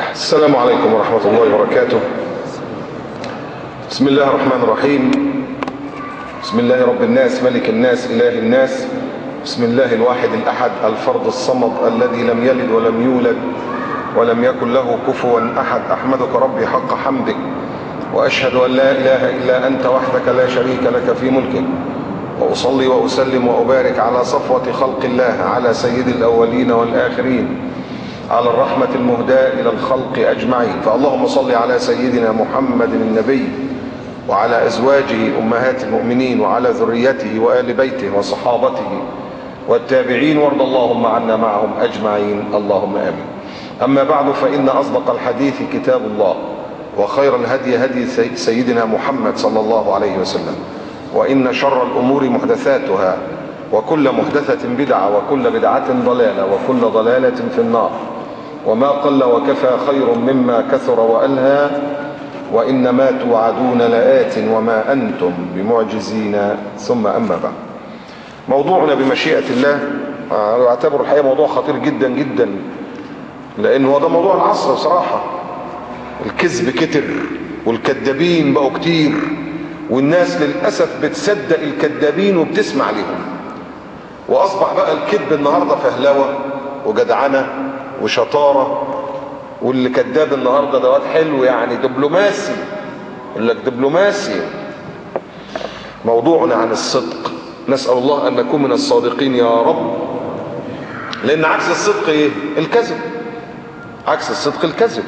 السلام عليكم ورحمة الله وبركاته. بسم الله الرحمن الرحيم. بسم الله رب الناس ملك الناس إله الناس. بسم الله الواحد الأحد الفرد الصمد الذي لم يلد ولم يولد ولم يكن له كفوا أحد. أحمدك ربي حق حمدك، وأشهد أن لا إله إلا أنت وحدك لا شريك لك في ملكك، وأصلي وأسلم وأبارك على صفوة خلق الله، على سيد الأولين والآخرين، على الرحمة المهداة إلى الخلق أجمعين. فاللهم صل على سيدنا محمد النبي وعلى أزواجه أمهات المؤمنين وعلى ذريته وآل بيته وصحابته والتابعين، وارض اللهم عنا معهم أجمعين اللهم آمين. أما بعد، فإن أصدق الحديث كتاب الله، وخير الهدي هدي سيدنا محمد صلى الله عليه وسلم، وإن شر الأمور محدثاتها، وكل محدثة بدعة، وكل بدعة ضلالة، وكل ضلالة في النار. وما قل وكفى خير مما كثر وألهى، وإنما توعدون لآت وما أنتم بمعجزين. ثم أما بعد، موضوعنا بمشيئة الله أعتبر الحقيقة موضوع خطير جدا جدا، لأن هو ده موضوع العصر بصراحة. الكذب كتر والكذابين بقوا كتير، والناس للأسف بتصدق الكذابين وبتسمع لهم، وأصبح بقى الكذب النهاردة فهلوة وجدعنة وشطارة، واللي كذاب النهاردة دوات حلو يعني دبلوماسي، يقول لك دبلوماسي. موضوعنا عن الصدق، نسأل الله أن نكون من الصادقين يا رب، لأن عكس الصدق إيه؟ الكذب. عكس الصدق الكذب.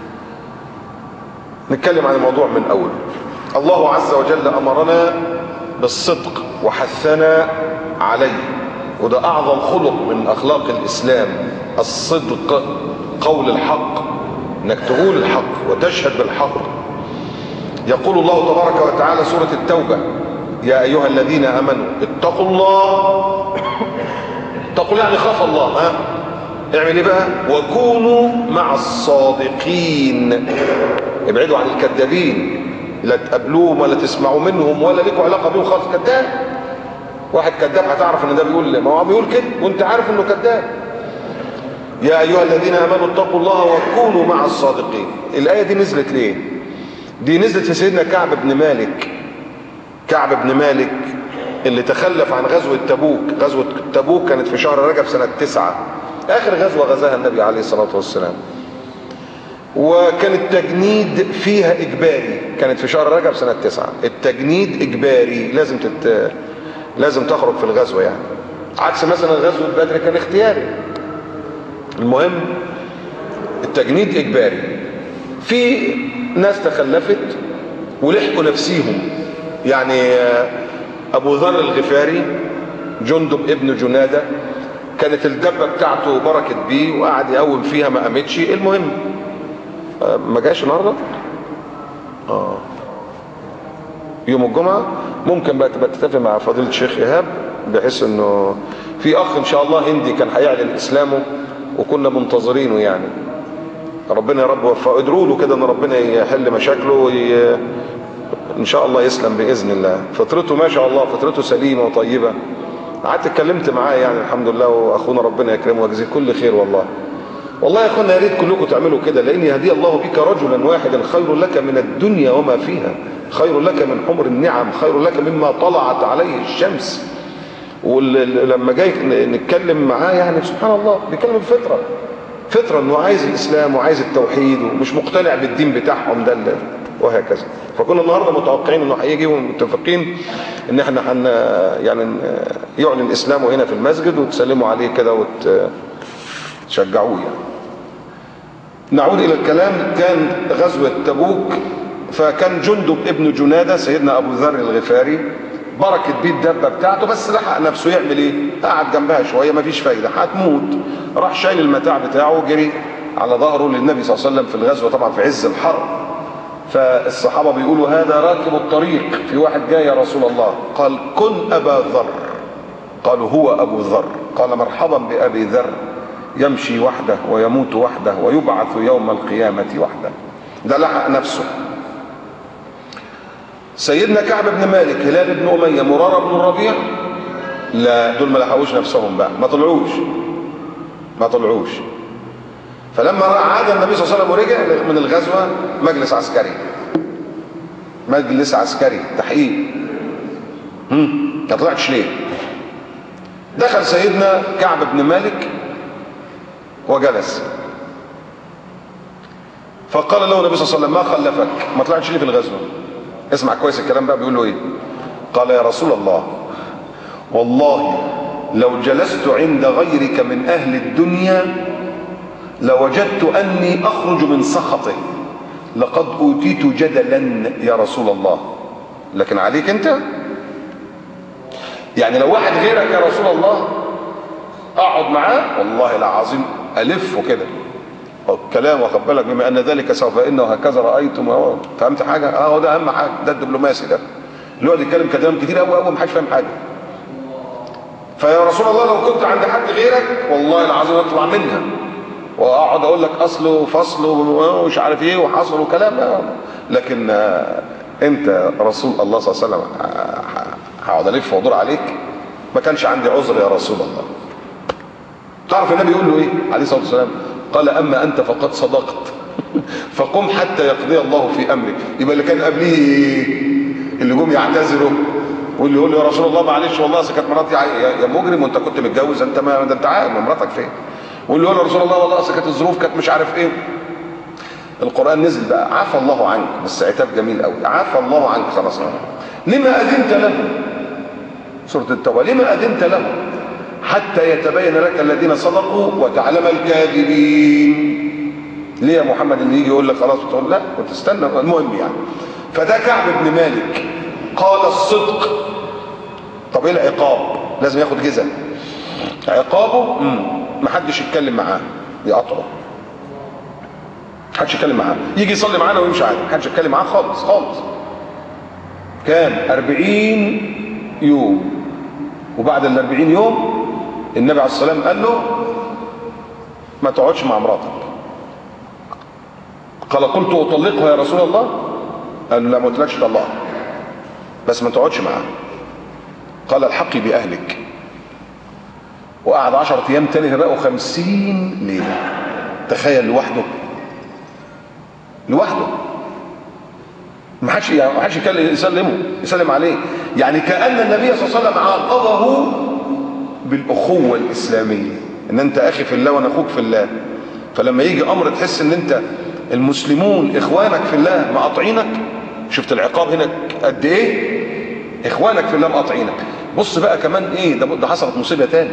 نتكلم عن الموضوع من أول. الله عز وجل أمرنا بالصدق وحثنا عليه، وده أعظم خلق من أخلاق الإسلام، الصدق، قول الحق، انك تقول الحق وتشهد بالحق. يقول الله تبارك وتعالى سورة التوبة: يا أيها الذين آمنوا اتقوا الله. اتقوا يعني خاف الله. اعمل ايه بقى؟ وكونوا مع الصادقين. ابعدوا عن الكذابين، لا تقابلوهم ولا تسمعوا منهم ولا لكم علاقة بيهم خالص. كذاب، واحد كذاب هتعرف ان ده بيقول، ما هو بيقول كده وانت عارف انه كذاب. يا أيها الذين آمنوا اتقوا الله وكونوا مع الصادقين. الآية دي نزلت ليه؟ دي نزلت في سيدنا كعب بن مالك. كعب بن مالك اللي تخلف عن غزوة تبوك. غزوة تبوك كانت في شهر رجب سنة 9، آخر غزوة غزاها النبي عليه الصلاة والسلام، وكان التجنيد فيها إجباري. كانت في شهر رجب سنة 9. التجنيد إجباري، لازم تخرج في الغزوة يعني، عكس مثلا غزوة بدر كان اختياري. المهم التجنيد إجباري. في ناس تخلفت ولحقوا نفسيهم، يعني أبو ذر الغفاري جندب ابن جنادة، كانت الدبة بتاعته بركت بيه وقعد يقوم فيها ما قامتش. المهم ما جاش النهارده يوم الجمعة. ممكن بقى تبقى تتفق مع فضيلة الشيخ إيهاب، بحيث انه في اخ ان شاء الله هندي كان هيعلن اسلامه وكنا منتظرينه، يعني ربنا يا رب وفقه. ادعوا له كده ان ربنا يحل مشاكله ان شاء الله يسلم باذن الله. فطرته ما شاء الله فطرته سليمه وطيبه. قعدت اتكلمت معاه يعني الحمد لله، واخونا ربنا يكرمه ويجزيه كل خير. والله يا اخوانا يا ريت كلكم تعملوا كده، لان يهدي الله بك رجلا واحدا خير لك من الدنيا وما فيها، خير لك من حمر النعم، خير لك مما طلعت عليه الشمس. ولما جاي نتكلم معاه يعني سبحان الله بيتكلم بفطره، فطره انه عايز الاسلام وعايز التوحيد ومش مقتنع بالدين بتاعهم ده وهكذا. فكنا النهارده متوقعين انه هيجي ومتفقين ان احنا يعني يعلن اسلامه هنا في المسجد وتسلموا عليه كده وتشجعوه يعني. نعود الى الكلام. كان غزوه تبوك، فكان جندب ابن جنادة سيدنا ابو ذر الغفاري بركت بيه الدبه بتاعته، بس لحق نفسه يعمل ايه؟ قعد جنبها شويه مفيش فايده هتموت، راح شايل المتاع بتاعه وجري على ظهره للنبي صلى الله عليه وسلم في الغزوه، طبعا في عز الحر. فالصحابه بيقولوا هذا راكب الطريق، في واحد جاي يا رسول الله. قال كن ابا ذر. قالوا هو ابو ذر. قال مرحبا بابي ذر، يمشي وحده ويموت وحده ويبعث يوم القيامه وحده. ده لحق نفسه. سيدنا كعب بن مالك، هلال بن أمية، مرارة بن الربيع، لا دول ما لحقوش نفسهم بقى، ما طلعوش. فلما عاد النبي صلى الله عليه وسلم ورجع من الغزوة مجلس عسكري، مجلس عسكري تحقيق. ما طلعتش ليه؟ دخل سيدنا كعب بن مالك وجلس، فقال له النبي صلى الله عليه وسلم: ما خلفك؟ ما طلعتش ليه في الغزوة؟ اسمع كويس الكلام بقى، بيقول له ايه؟ قال: يا رسول الله، والله لو جلست عند غيرك من اهل الدنيا لوجدت اني اخرج من سخطه، لقد اوتيت جدلا يا رسول الله، لكن عليك انت، يعني لو واحد غيرك يا رسول الله اقعد معاه والله العظيم الفه كده الكلام، واخد بالك، بما ان ذلك سوف انه هكذا رايتم. فهمت حاجه؟ هو ده اهم حاجه، ده الدبلوماسي ده اللي هو يتكلم كلام كتير قوي قوي ما حدش فاهم حاجه. فيا رسول الله لو كنت عند حد غيرك والله العظيم اطلع منها واقعد اقول لك اصله فصله ومش عارف ايه وحصل وكلام، لكن انت رسول الله صلى الله عليه وسلم هقعد الف وادور عليك؟ ما كانش عندي عذر يا رسول الله. تعرف النبي يقول له ايه عليه الصلاه والسلام؟ قال: اما انت فقد صدقت فقم حتى يقضي الله في امرك. يبقى اللي كان قبليه اللي جم يعتذروا واللي يقول له: يا رسول الله معلش والله اصل كانت مراتي يا مجرم وانت كنت متجوز، انت ما ده انت عارف مراتك فين. واللي يقول له: يا رسول الله والله اصل كانت الظروف كانت مش عارف ايه. القران نزل بقى: عفى الله عنك، بس عتاب جميل قوي، عفى الله عنك خلاص. لما اذنت له، سوره التوبه، لما اذنت له حتى يتبين لك الذين صدقوا وتعلم الكاذبين. ليه يا محمد اللي يجي يقول لك خلاص وتقول لا وتستنى؟ المهم يعني. فده كعب بن مالك قال الصدق. طب ايه العقاب؟ لازم ياخد جزاء. عقابه ما حدش يتكلم معاه، يقطعه، ما حدش يتكلم معاه، يجي يصلي معانا ويمشي عادي، ما حدش يتكلم معاه خالص خالص. كان 40 يوم، وبعد ال 40 يوم النبي عليه الصلاه والسلام قال له: ما تقعدش مع مراتك. قال: قلت اطلقها يا رسول الله؟ قال له: لا ما قلتلكش طلقها، بس ما تقعدش معاها. قال: الحقي باهلك. وقعد 10 ايام تاني بقوا 50 ليله. تخيل، لوحده ما حدش يسلم عليه. يعني كأن النبي صلى الله عليه وسلم عاقبه بالأخوة الإسلامية، ان انت اخي في الله وانا اخوك في الله. فلما يجي امر تحس ان انت المسلمون اخوانك في الله مقاطعينك، شفت العقاب هنا قد ايه؟ اخوانك في الله مقاطعينك. بص بقى كمان ايه ده حصلت مصيبة تاني.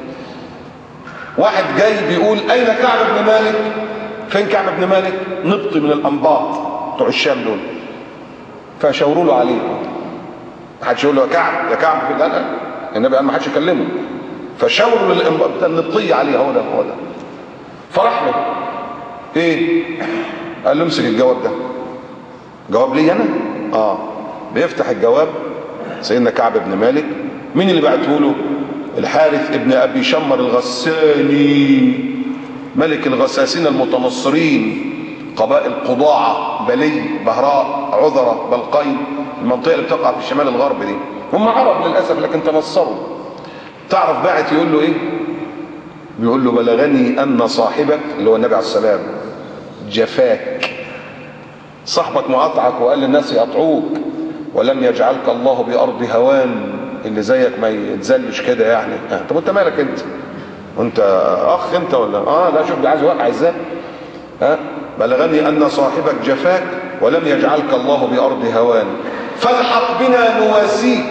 واحد جاي بيقول: اين كعب بن مالك؟ فين كعب بن مالك؟ نبطي من الانباط بتوع الشام دول. فشاوروا له عليه، ما حدش يقول له: يا كعب في الله، لا، النبي قال ما حدش يكلمه. فشاوروا للانباط النبطي عليه، هو ده. فرح له ايه؟ قال له: امسك الجواب ده. جواب لي انا؟ بيفتح الجواب سيدنا كعب بن مالك. مين اللي بعته له؟ الحارث ابن ابي شمر الغساني، ملك الغساسين المتنصرين، قبائل قضاعة، بلي، بهراء، عذرة، بلقين، المنطقة اللي بتقع في الشمال الغرب دي. هم عرب للأسف لكن تنصروا. تعرف باعت يقول له ايه؟ بيقول له: بلغني ان صاحبك اللي هو النبي عليه السلام جفاك، صاحبك مقاطعك وقال للناس يقطعوك، ولم يجعلك الله بأرض هوان، اللي زيك ما يتذلش كده يعني. طب انت مالك انت؟ وانت اخ انت ولا لا؟ شوف عايز يوقع ازاي. بلغني ان صاحبك جفاك ولم يجعلك الله بأرض هوان، فالحق بنا نواسيك.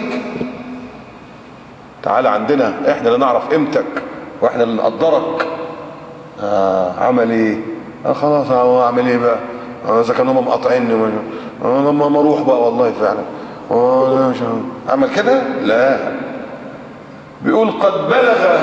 تعال عندنا، احنا اللي نعرف قيمتك واحنا اللي نقدرك. عمل ايه؟ خلاص اعمل ايه بقى؟ اذا كانوا هم مقاطعيني ما اروح بقى والله فعلا. عمل كده؟ لا، بيقول: قد بلغ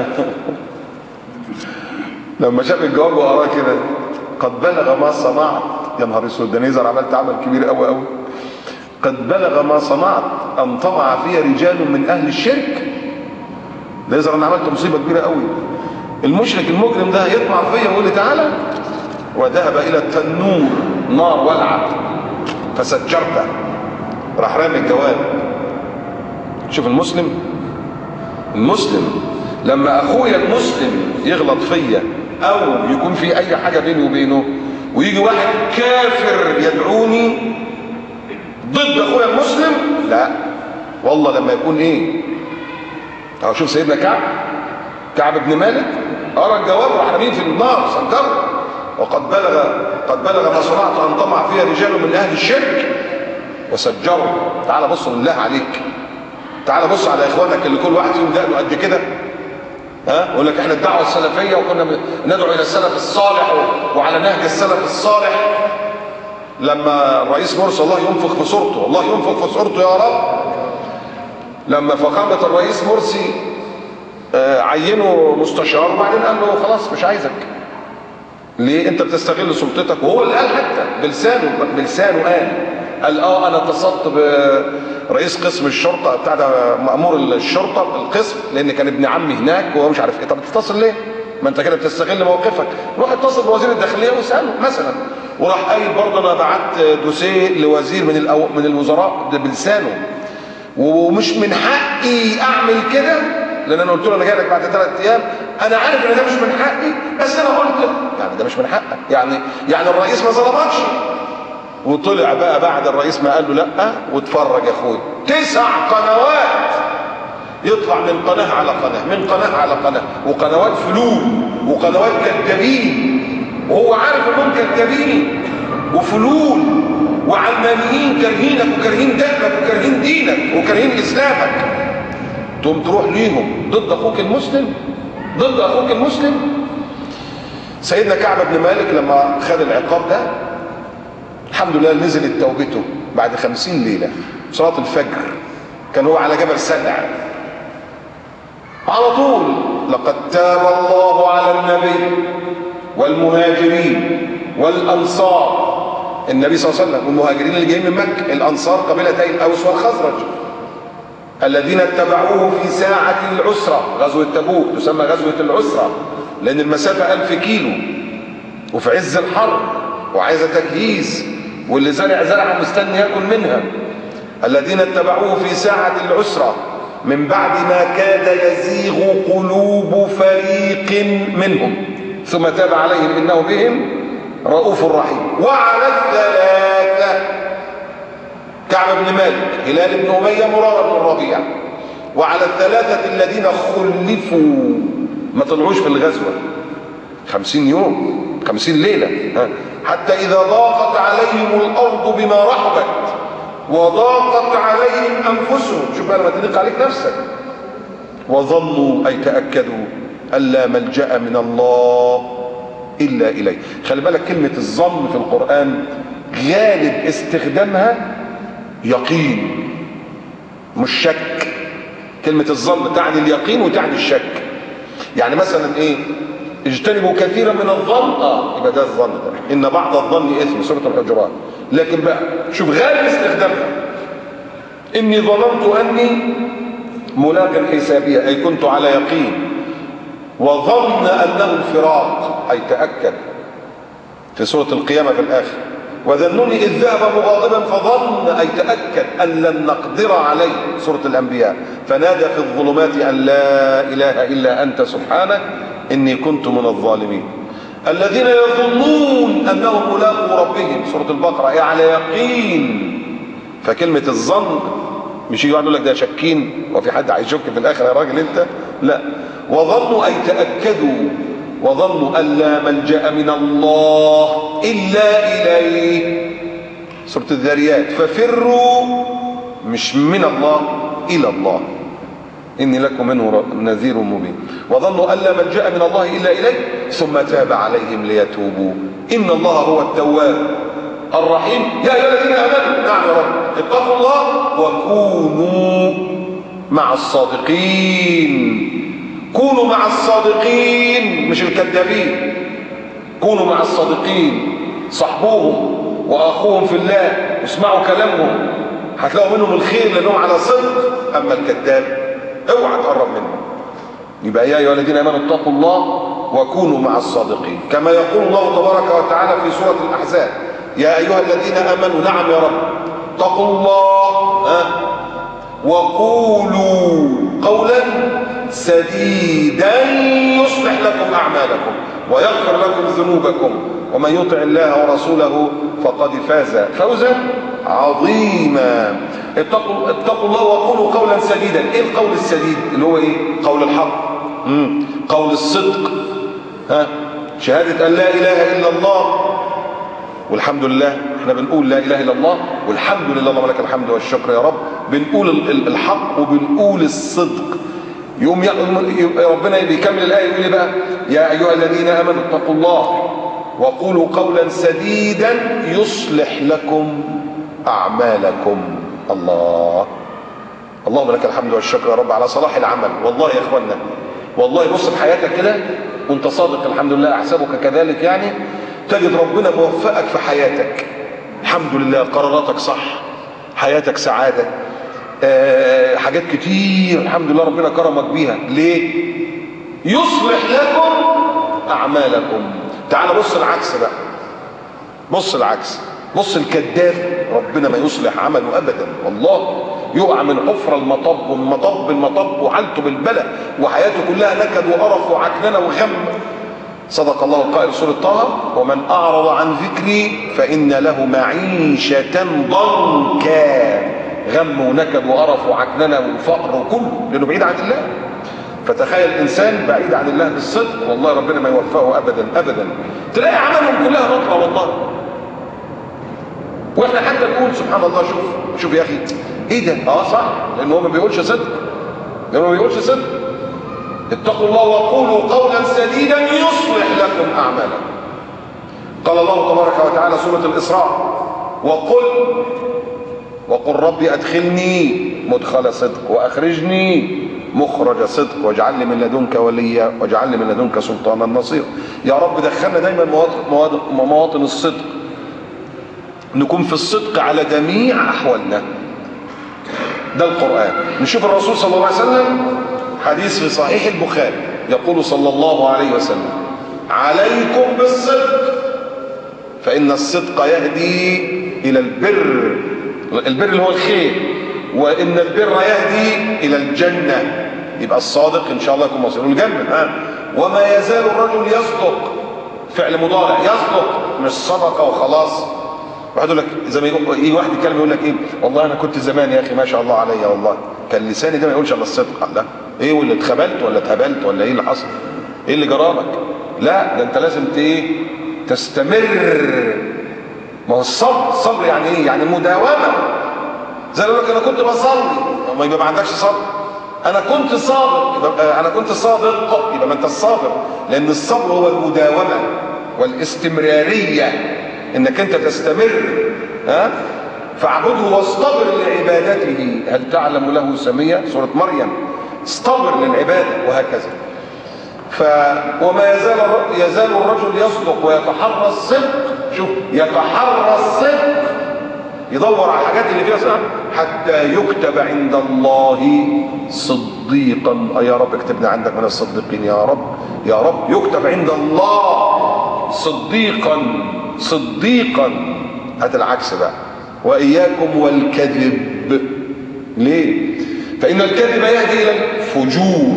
لما شاف الجواب وقراه كده: قد بلغ ما صنعت. يا نهار اسود، ده نزر عملت عمل كبير قوي قوي. قد بلغ ما صنعت ان طمع في رجال من اهل الشرك. ده نزر انا عملت مصيبه كبيره قوي. المشرك المجرم ده يطمع فيا ويقول لي تعالى، وذهب الى التنور، نار ولعت فسجرته، راح رامي الجواب. شوف المسلم لما اخويا المسلم يغلط فيا او يكون في اي حاجه بيني وبينه، ويجي واحد كافر يدعوني ضد اخويا المسلم، لا والله لما يكون ايه. اهو شوف سيدنا كعب بن مالك ارى الجواب راح رميه في النار سنكره، وقد بلغ ما صنعت ان طمع فيها رجال من اهل الشرك وسجروا. تعال بص بالله عليك، تعال بص على اخوانك اللي كل واحد فيهم دقنه قد كده، يقول لك احنا الدعوه السلفيه وكنا ندعو الى السلف الصالح وعلى نهج السلف الصالح. لما الرئيس مرسي الله ينفخ في صورته، الله ينفخ في صورته يا رب، لما فخامه الرئيس مرسي عينه مستشار وبعدين قال له خلاص مش عايزك. ليه؟ انت بتستغل سلطتك. وهو اللي قال حتى بلسانه قال انا اتصلت برئيس قسم الشرطه بتاع ده، مأمور الشرطه القسم، لان كان ابن عمي هناك وهو مش عارف ايه. طب بتتصل ليه؟ ما انت كده بتستغل موقفك. روح اتصل بوزير الداخليه واساله مثلا. وراح قايل برضه انا بعت دوسيه لوزير من الوزراء ده بلسانه، ومش من حقي اعمل كده، لان انا قلت له انا جاي لك بعد 3 ايام، انا عارف ان ده مش من حقي بس انا قلت يعني ده مش من حقك، يعني الرئيس ما ظلمكش. وطلع بقى بعد الرئيس ما قال له لا، واتفرج يا اخويا 9 قنوات يطلع من قناه على قناه، من قناه على قناه، وقنوات فلول وقنوات كذابين، وهو عارف انهم كذابين وفلول وعلمانيين كارهينك وكارهين دينك وكارهين دينك وكارهين اسلامك. تقوم تروح ليهم ضد اخوك المسلم، ضد اخوك المسلم. سيدنا كعب بن مالك لما خد العقاب ده الحمد لله نزلت توبته بعد 50 ليله صلاه الفجر، كان هو على جبل سدع على طول. لقد تاب الله على النبي والمهاجرين والانصار، النبي صلى الله عليه وسلم والمهاجرين اللي جايين من مكه، الانصار قبيلتي الاوس والخزرج الذين اتبعوه في ساعة العسرة. غزوة تبوك تسمى غزوة العسرة لأن المسافة 1000 كيلو وفي عز الحر وعايزة تجهيز، واللي زرع مستني ياكل منها. الذين اتبعوه في ساعة العسرة من بعد ما كاد يزيغ قلوب فريق منهم ثم تاب عليهم إنه بهم رؤوف رحيم. وعلى الثلاثة كعب بن مالك، هلال بن أمية، مرارة بن الربيع، وعلى الثلاثة الذين خلفوا ما طلعوش في الغزوة 50 يوم 50 ليلة، حتى إذا ضاقت عليهم الأرض بما رحبت وضاقت عليهم أنفسهم. شوف بقى لما تضيق عليك نفسك. وظنوا أي تأكدوا ألا ملجأ من الله إلا إليه. خلي بالك كلمة الظن في القرآن غالب استخدامها يقين مش شك. كلمة الظن تعني اليقين وتعني الشك. يعني مثلا ايه؟ اجتنبوا كثيرا من الظن، يبقى ده الظن ده، ان بعض الظن اثم، سورة الحجرات. لكن بقى شوف غالب استخدامها اني ظننت اني ملاق حسابية، اي كنت على يقين. وظن انه الفراق، اي تأكد، في سورة القيامة في الاخر. وذنوني إذ ذهب مغاضبا فظن، أي تأكد أن لن نقدر عليه، سورة الأنبياء. فنادى في الظلمات أن لا إله إلا أنت سبحانك إني كنت من الظالمين. الذين يظنون أنهم ملاقوا ربهم، سورة البقرة، أي على يقين. فكلمة الظن مش يجي يقول لك ده شاكين وفي حد هيشك في الآخر يا راجل أنت، لا. وظنوا أي تأكدوا، وظنوا أن لا ملجأ من الله إلا إليه، سورة الذاريات. ففروا مش من الله إلى الله إني لكم منه نذير مبين. وظنوا أن لا ملجأ من الله إلا إليه ثم تاب عليهم ليتوبوا إن الله هو التواب الرحيم. يا أيها الذين آمنوا، نعم يا رب، اتقوا الله وكونوا مع الصادقين. كونوا مع الصادقين مش الكذابين، كونوا مع الصادقين، صحبوهم واخوهم في الله واسمعوا كلامهم، هتلاقوا منهم الخير لانهم على صدق. اما الكذاب اوعى تقرب منه. يبقى يا ايها الذين امنوا اتقوا الله وكونوا مع الصادقين، كما يقول الله تبارك وتعالى في سورة الاحزاب: يا ايها الذين امنوا، نعم يا رب، اتقوا الله وقولوا قولا سديدا يصلح لكم اعمالكم ويغفر لكم ذنوبكم ومن يطع الله ورسوله فقد فاز فوزا عظيما. اتقوا الله وقولوا قولا سديدا. ايه القول السديد؟ اللي هو ايه؟ قول الحق، قول الصدق، شهادة ان لا اله الا الله والحمد لله. احنا بنقول لا اله الا الله والحمد لله اللهم لك الحمد والشكر يا رب. بنقول الحق وبنقول الصدق. يوم ربنا بيكمل الايه يقول ايه بقى؟ يا ايها الذين امنوا اتقوا الله وقولوا قولا سديدا يصلح لكم اعمالكم. الله، اللهم لك الحمد والشكر يا رب على صلاح العمل. والله يا اخوانا، والله بص في حياتك كده وانت صادق، الحمد لله احسبك كذلك، يعني تجد ربنا موفقك في حياتك. الحمد لله قراراتك صح، حياتك سعاده، حاجات كتير الحمد لله ربنا كرمك بيها. ليه؟ يصلح لكم اعمالكم. تعال بص العكس بقى، بص العكس، بص الكذاب ربنا ما يصلح عمله ابدا. والله يقع من حفره المطب ومطب المطب وحالته بالبلاء وحياته كلها نكد وقرف وعكننه وغم. صدق الله القائل سورة طه: ومن اعرض عن ذكري فان له معيشة ضنكا. غم ونكد وقرف وعكننه وفقر وكله، لانه بعيد عن الله. فتخيل انسان بعيد عن الله بالصدق، والله ربنا ما يوفقه ابدا ابدا. تلاقي عملهم كلها نطره والله. واحنا حتى نقول سبحان الله، شوف يا اخي ايه ده؟ صح، لان هو ما بيقولش صدق، اتقوا الله وقولوا قولا سديدا يصلح لكم اعمالكم. قال الله تبارك وتعالى سورة الإسراء: وقل ربي أدخلني مدخل صدق وأخرجني مخرج صدق واجعل لي من لدنك وليا واجعل لي من لدنك سلطانا نصيرا. يا رب دخلنا دايما مواطن الصدق، نكون في الصدق على جميع أحوالنا. ده القرآن. نشوف الرسول صلى الله عليه وسلم، حديث في صحيح البخاري، يقول صلى الله عليه وسلم: عليكم بالصدق فإن الصدق يهدي إلى البر. البر اللي هو الخير، وإن البر يهدي إلى الجنة. يبقى الصادق إن شاء الله يكون مصيره الجنة. وما يزال الرجل يصدق، فعل مضارع، يصدق مش صدق وخلاص. واحد يقول لك زي ما يقول ايه، واحد يتكلم يقول لك ايه، والله انا كنت زمان يا اخي ما شاء الله عليا، والله كان لساني ده ما يقولش الا الصدق. لا ايه، واللي اتخبلت ولا اتهبلت ولا ايه اللي حصل؟ ايه اللي جرالك؟ لا ده انت لازم تستمر. ما هو الصبر يعني ايه؟ يعني مداومه. زي يقول لك انا كنت بصلي، ما يبقى ما عندكش صبر. انا كنت صادق يبقى ما انت الصابر، لان الصبر هو المداومه والاستمراريه، انك انت تستمر. فاعبده واصطبر لعبادته هل تعلم له سميا، سورة مريم. اصطبر للعبادة وهكذا. وما يزال الرجل يصدق ويتحرى الصدق. شوف، يتحرى الصدق، يدور على الحاجات اللي فيها صدق حتى يكتب عند الله صديقا. يا رب اكتبنا عندك من الصديقين يا رب، يا رب يكتب عند الله صديقا. هذا العكس بقى. وإياكم والكذب. ليه؟ فإن الكذب يهدي إلى الفجور.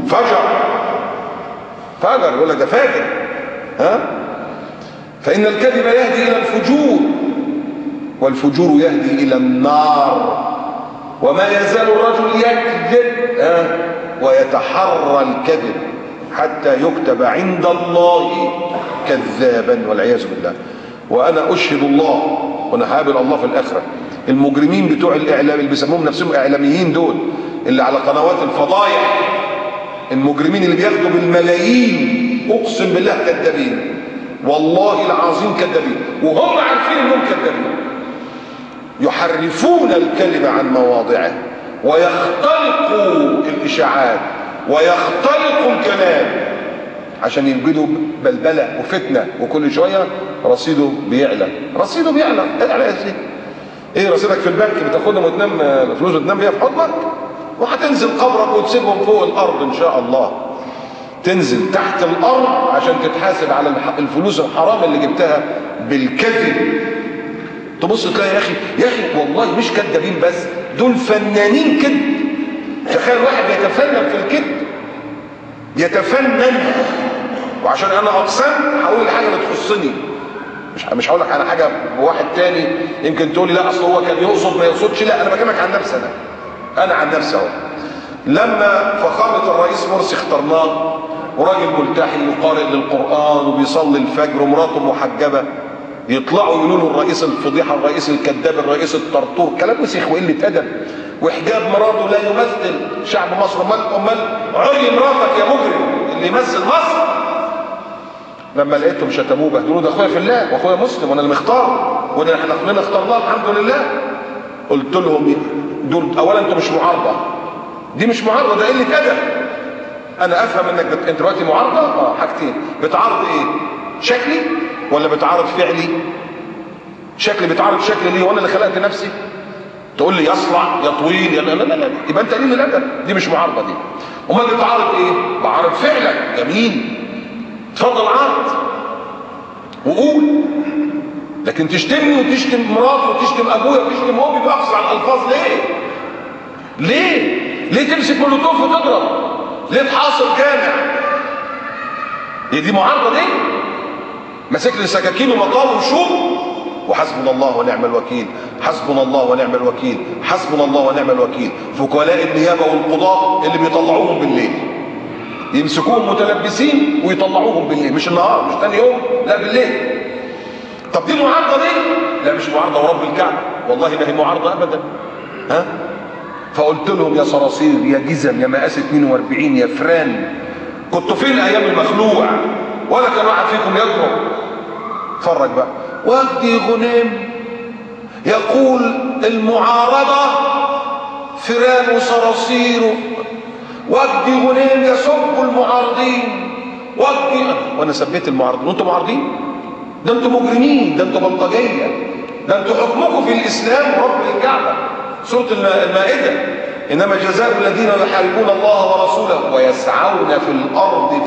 فجر يقول لك ده فاجر. فإن الكذب يهدي إلى الفجور والفجور يهدي إلى النار. وما يزال الرجل يكذب ويتحرى الكذب حتى يكتب عند الله كذابا والعياذ بالله. وانا اشهد الله وانا هقابل الله في الاخره، المجرمين بتوع الاعلام اللي بيسموهم نفسهم اعلاميين دول، اللي على قنوات الفضايح، المجرمين اللي بياخدوا بالملايين، اقسم بالله كذابين، والله العظيم كذابين، وهم عارفين انهم كذابين. يحرفون الكلمه عن مواضعه ويختلقوا الاشاعات ويختلقوا الكلام عشان يوجدوا بلبله وفتنه، وكل شويه رصيده بيعلى. اعلى ايه؟ رصيدك في البنك بتاخدهم وتنام فلوس وتنام بيها في حضنك، وهتنزل قبرك وتسيبهم فوق الارض ان شاء الله. تنزل تحت الارض عشان تتحاسب على الفلوس الحرام اللي جبتها بالكذب. تبص تلاقي يا اخي والله مش كذابين بس، دول فنانين كذب. تخيل واحد يتفنن في الكذب، يتفنن وعشان انا اقسمت هقول الحاجه اللي تخصني، مش هقول لك على حاجه بواحد تاني يمكن تقول لي لا اصل هو كان يقصد ما يقصدش. لا، انا بكلمك عن نفسي. انا عن نفسي اهو. لما فخامه الرئيس مرسي اخترناه وراجل ملتحي وقارئ للقران وبيصلي الفجر ومراته محجبه، يطلعوا يقولوا له الرئيس الفضيحه، الرئيس الكذاب، الرئيس الطرطور، كلام وسخ وقله ادب. وحجاب مراته لا يمثل شعب مصر. امال عري مراتك يا مجرم اللي يمثل مصر. لما لقيتهم شتموه بهدلوه، ده اخويا في الله واخويا مسلم وانا اللي مختار واحنا كلنا اخترناه الحمد لله. قلت لهم دول اولا انتوا مش معارضه، دي مش معارضه، ده قله ادب. انا افهم انك انت دلوقتي معارضه. حاجتين، بتعارض ايه؟ شكلي ولا بتعارض فعلي؟ شكلي، بتعارض شكلي ليه وانا اللي خلقت نفسي؟ تقول لي يصلع يا طويل يا لا يبقى انت قليل الادب، دي مش معارضه دي. امال بتعارض ايه؟ بعارض فعلك. جميل، اتفضل عارض وقول. لكن تشتمني وتشتم مراتي وتشتم ابويا وتشتم امي باقصى الالفاظ ليه؟ ليه تمسك مولوتوف وتضرب؟ ليه تحاصر جامع؟ هي دي معارضه دي؟ ماسك لي سكاكين ومطاوي وشوك. وحسبنا الله ونعم الوكيل، حسبنا الله ونعم الوكيل، حسبنا الله ونعم الوكيل. وكلاء النيابه والقضاء اللي بيطلعوهم بالليل، يمسكوهم متلبسين ويطلعوهم بالليل، مش النهار، مش ثاني يوم، لا بالليل. طب دي معارضه دي؟ لا مش معارضه ورب الكعبه، والله ما هي معارضه ابدا. ها؟ فقلت لهم يا صراصير يا جزم يا مقاس 42 يا فران، كنتوا فين ايام المخلوع؟ ولا كان واحد فيكم يضرب. اتفرج بقى. وجدي غنيم يقول المعارضه فران وصراصير. وجدي غنيم يسب المعارضين. وجدي، وانا سبيت المعارضين وانتم معارضين؟ ده انتم مجرمين، ده انتم بلطجيه، ده انتم حكمكم في الاسلام رب الكعبه. سوره المائده: انما جزاء الذين يحاربون الله ورسوله ويسعون في الارض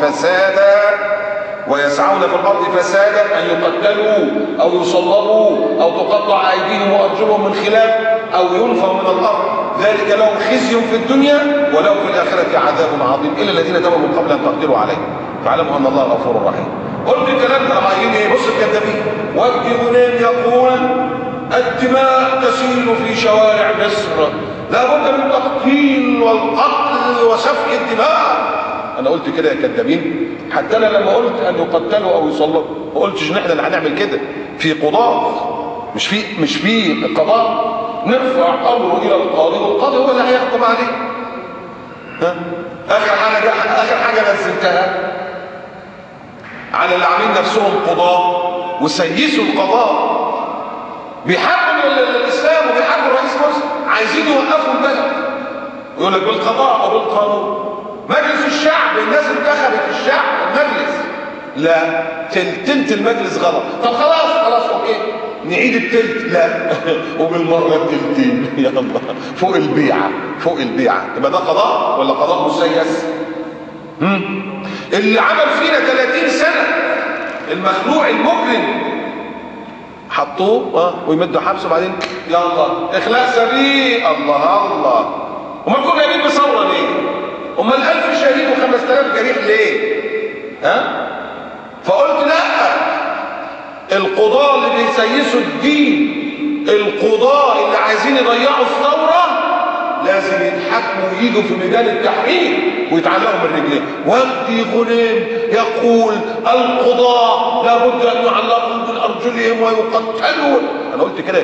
فسادا ان يقتلوا او يصلبوا او تقطع ايديهم وارجلهم من خلاف او ينفوا من الارض، ذلك لهم خزي في الدنيا ولهم في الاخره عذاب عظيم الا الذين تابوا من قبل ان تقدروا عليهم فاعلموا ان الله غفور رحيم. قلت الكلام ده عايزين ايه؟ بص الكذابين. وجدي غنيم يقول الدماء تسيل في شوارع مصر، لابد من التقتيل والقتل وسفك الدماء. انا قلت كده يا كذابين؟ حتى انا لما قلت ان يقتلوا او يصلبوا ما قلتش ان احنا اللي هنعمل كده. في قضاة، مش في قضاء نرفع امره الى القاضي والقاضي هو اللي هيحكم عليه. ها؟ اخر حاجه نزلتها على اللي عاملين نفسهم قضاة وسيسوا القضاء، بيحاربوا الاسلام وبيحاربوا الرئيس مرسي، عايزين يوقفوا البلد ويقول لك بالقضاء وبالقانون. مجلس الشعب، الناس انتخبت الشعب المجلس، لا تلت المجلس غلط. طب خلاص اوكي نعيد التلت، لا وبالمره التلتين يلا فوق البيعه. يبقى ده قضاء ولا قضاء مسيس؟ اللي عمل فينا 30 سنه المخلوع المجرم حطوه ويمدوا حبسه وبعدين يلا اخلاء سبيل. الله وما كنا جايبين بثوره ليه؟ امال 1000 شهيد و5000 جريح ليه؟ ها؟ فقلت لا، القضاة اللي بيسيسوا الدين، القضاة اللي عايزين يضيعوا الثورة لازم يتحكموا ويجوا في ميدان التحرير ويتعلقوا بالرجلين. وجدي غنيم يقول القضاة لابد ان يعلقوا بارجلهم ويقتلوا. انا قلت كده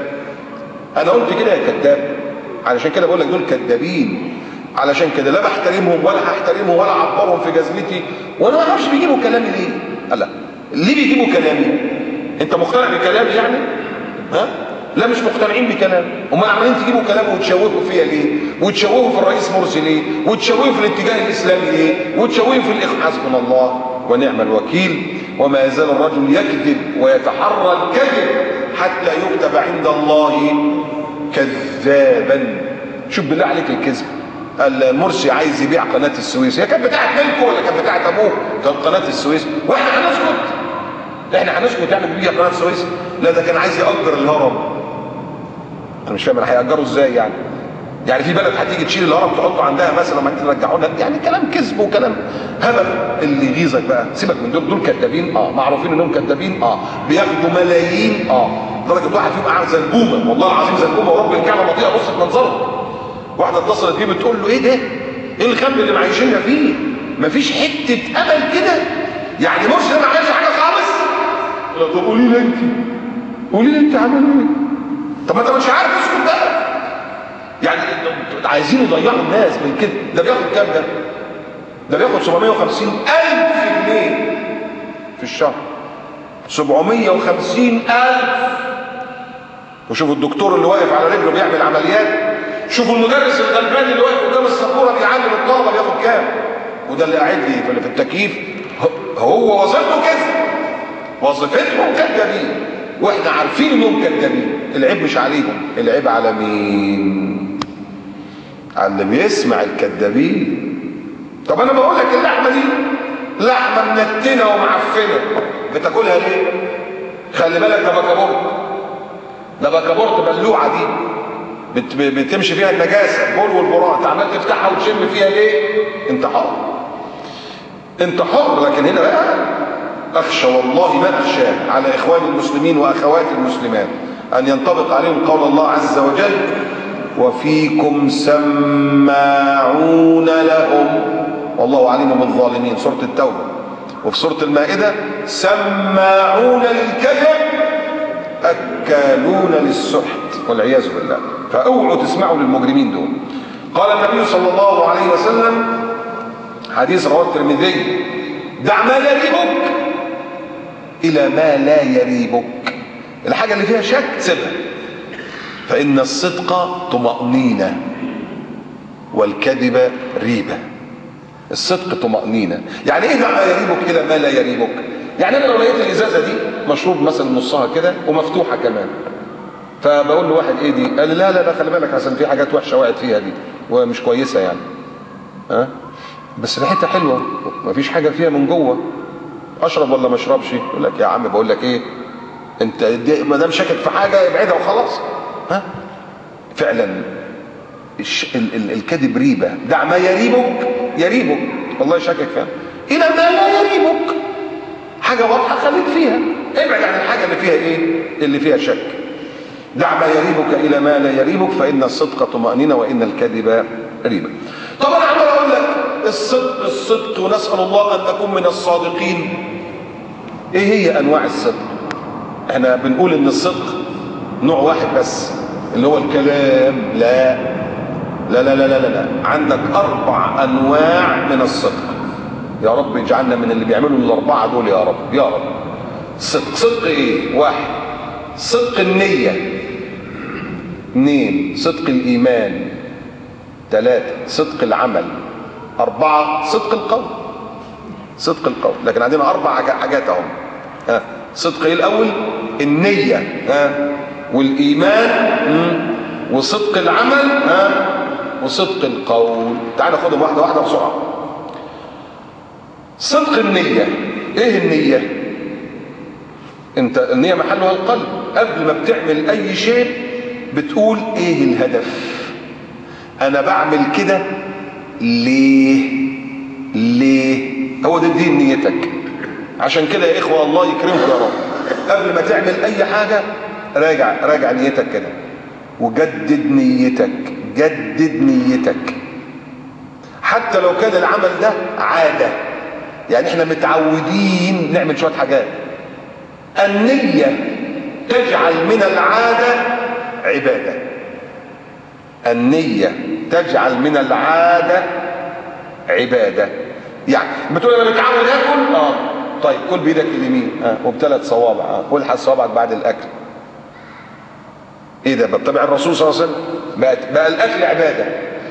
يا كذاب، علشان كده بقول لك دول كذابين. علشان كده لا بحترمهم ولا هحترمهم ولا اعبرهم في جزمتي. وانا ما اعرفش بيجيبوا كلامي ليه. لا، ليه بيجيبوا كلامي؟ انت مقتنع بكلامي يعني؟ ها؟ لا مش مقتنعين بكلامي. امال عمالين تجيبوا كلامي وتشوهوا فيا ليه؟ وتشوهوا في الرئيس مرسي ليه؟ وتشوهوا في الاتجاه الاسلامي ليه؟ وتشوهوا في حسبنا الله ونعم الوكيل. وما يزال الرجل يكذب ويتحرى الكذب حتى يكتب عند الله كذابا. شوف بالله عليك الكذب. المرسي عايز يبيع قناه السويس، هي كانت بتاعت ملكه ولا كانت بتاعت ابوه؟ كانت قناه السويس، واحنا هنسكت يعني بيبيع قناه السويس؟ لا ده كان عايز يأجر الهرم. انا مش فاهم هيأجره ازاي يعني؟ يعني في بلد هتيجي تشيل الهرم تحطه عندها مثلا وبعدين ترجعه لها، يعني كلام كذب وكلام هبل. اللي يغيظك بقى سيبك من دول كذابين، معروفين انهم كذابين، بياخدوا ملايين، لدرجه واحد فيهم قاعد زي البومه، والله العظيم زي البومه ورب الكعبه بطيئه، بص منظره. واحده اتصلت بيه بتقول له ايه ده؟ ايه الخنب اللي معيشيننا فيه؟ مفيش حته امل كده؟ يعني مسلم ما عملش حاجه خالص؟ طب قولي لي انت، قولي لي انت عامل ايه؟ طب ما انت مش عارف اسكت بقى. يعني عايزين يضيعوا الناس من كده. ده بياخد كام ده؟ ده بياخد 750,000 جنيه في الشهر. 750,000. وشوفوا الدكتور اللي واقف على رجله بيعمل عمليات، شوفوا المدرس الغلبان اللي واقف قدام السبوره بيعلم الطلبه بياخد كام، وده اللي قاعد لي في التكييف هو وظيفته كده، وظيفتهم كدابين، واحنا عارفين انهم كدابين. العيب مش عليهم، العيب على مين؟ على اللي بيسمع الكدابين. طب انا بقول لك اللحمه دي لحمه منتنه ومعفنه، بتاكلها ليه؟ خلي بالك ده بكابورت، ده بكابورت بلوعه دي بتمشي فيها النجاسه، البول والبراء، عمال تفتحها وتشم فيها ليه؟ انت حر، انت حر. لكن هنا بقى اخشى والله ما اخشى على اخواني المسلمين واخواتي المسلمات ان ينطبق عليهم قول الله عز وجل: وفيكم سماعون لهم والله عليم بالظالمين، سوره التوبه. وفي سوره المائده: سماعون للكذب اكالون للسحت والعياذ بالله. فاوعوا تسمعوا للمجرمين دول. قال النبي صلى الله عليه وسلم، حديث رواه الترمذي: دع ما يريبك الى ما لا يريبك. الحاجه اللي فيها شك سيبها، فان الصدق طمأنينة والكذب ريبة. الصدق طمأنينة، يعني ايه دع ما يريبك الى ما لا يريبك؟ يعني انا لو لقيت الازازه دي مشروب مثلا نصها كده ومفتوحه كمان، فبقول له واحد ايه دي؟ قال لي لا لا لا خلي بالك عشان في حاجات وحشه وقعت فيها دي ومش كويسه يعني، بس ريحتها حلوه مفيش حاجه فيها من جوه، اشرب ولا ما اشربش؟ يقول لك يا عم بقول لك ايه، انت ما دام شاكك في حاجه ابعدها وخلاص. فعلا الكذب ريبه. دع ما يريبك والله شاكك فيها الى ما لا يريبك، حاجه واضحه خليك فيها، ابعد عن الحاجه اللي فيها ايه؟ اللي فيها شك. دع ما يريبك الى ما لا يريبك فان الصدق طمأنينة وان الكذب ريبه. طب انا عمال اقول لك الصدق ونسال الله ان نكون من الصادقين. ايه هي انواع الصدق؟ احنا بنقول ان الصدق نوع واحد بس اللي هو الكلام. لا لا لا لا لا لا، عندك 4 انواع من الصدق. يا رب اجعلنا من اللي بيعملوا ال4 دول يا رب يا رب. صدق ايه؟ 1 صدق النية، 2 صدق الايمان، 3 صدق العمل، 4 صدق القول. صدق القول. لكن عندنا 4 حاجات اهو. صدق ايه الاول؟ النية، والايمان، وصدق العمل، وصدق القول. تعال ناخدهم واحده واحده بسرعه. صدق النية. ايه النية؟ انت النية محلها القلب. قبل ما بتعمل اي شيء بتقول ايه الهدف؟ انا بعمل كده ليه؟ هو ده الدين، نيتك. عشان كده يا اخوة الله يكرمكم يا رب، قبل ما تعمل اي حاجة راجع نيتك كده، وجدد نيتك، جدد نيتك. حتى لو كان العمل ده عادة، يعني احنا متعودين نعمل شوية حاجات. النية تجعل من العادة عبادة. النية تجعل من العادة عبادة. يعني بتقول انا متعود اكل، طيب كل بايدك اليمين وب3 صوابع، والحس صوابعك بعد الاكل. ايه ده؟ بتبع الرسول صلى الله عليه وسلم. بقى الاكل عبادة.